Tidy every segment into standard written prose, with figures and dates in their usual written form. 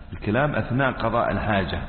الكلام أثناء قضاء الحاجة،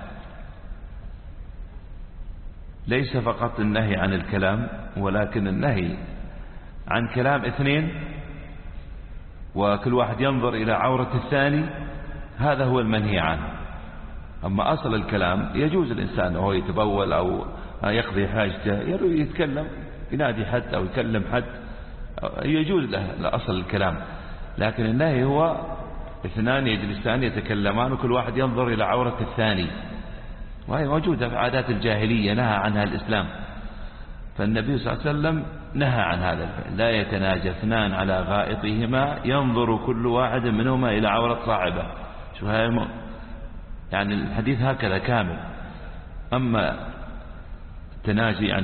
ليس فقط النهي عن الكلام، ولكن النهي عن كلام اثنين وكل واحد ينظر إلى عورة الثاني، هذا هو المنهي عنه. أما أصل الكلام يجوز الإنسان وهو يتبول أو يقضي حاجته يتكلم، ينادي حد أو يكلم حد، يجوز له أصل الكلام. لكن النهي هو اثنان يجلسان يتكلمان وكل واحد ينظر إلى عورة الثاني، وهي موجودة في عادات الجاهلية نهى عنها الإسلام. فالنبي صلى الله عليه وسلم نهى عن هذا الفعل: لا يتناجى اثنان على غائطهما ينظر كل واحد منهما إلى عورة صاحبه. شو هاي يعني الحديث هكذا كامل. أما التناجي يعني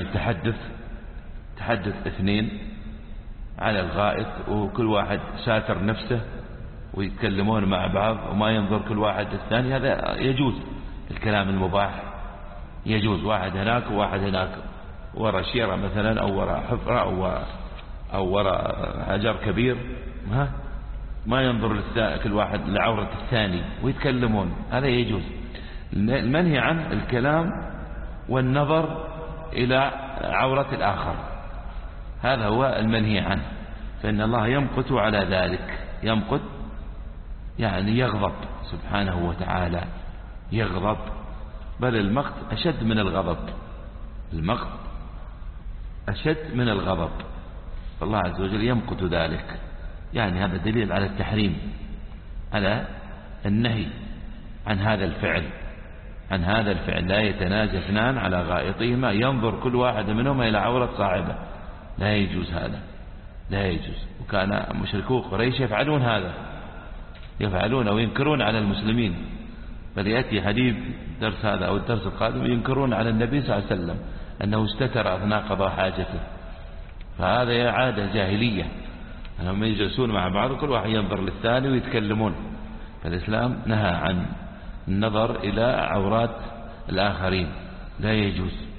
تحدث اثنين على الغائط وكل واحد ساتر نفسه ويتكلمون مع بعض وما ينظر كل واحد الثاني، هذا يجوز. الكلام المباح يجوز، واحد هناك وواحد هناك وراء شيرة مثلا أو وراء حفرة أو وراء حجر كبير، ما ينظر كل واحد لعورة الثاني ويتكلمون، هذا يجوز. المنهي عن الكلام والنظر إلى عورة الآخر، هذا هو المنهي عنه. فإن الله يمقت على ذلك، يمقت يعني يغضب سبحانه وتعالى، يغضب، بل المقت أشد من الغضب، المقت أشد من الغضب. فالله عز وجل يمقت ذلك، يعني هذا دليل على التحريم، على النهي عن هذا الفعل، لا يتناجى اثنان على غائطهما ينظر كل واحد منهما إلى عورة صاحبه، لا يجوز هذا، لا يجوز. وكان مشركو قريش يفعلون هذا، يفعلون أو ينكرون على المسلمين، بل يأتي حديث درس هذا أو الدرس القادم ينكرون على النبي صلى الله عليه وسلم أنه استتر أثناء قضاء حاجته. فهذا عادة جاهلية، أنهم يجلسون مع بعض وكل واحد ينظر للثاني ويتكلمون. فالإسلام نهى عن النظر إلى عورات الآخرين، لا يجوز.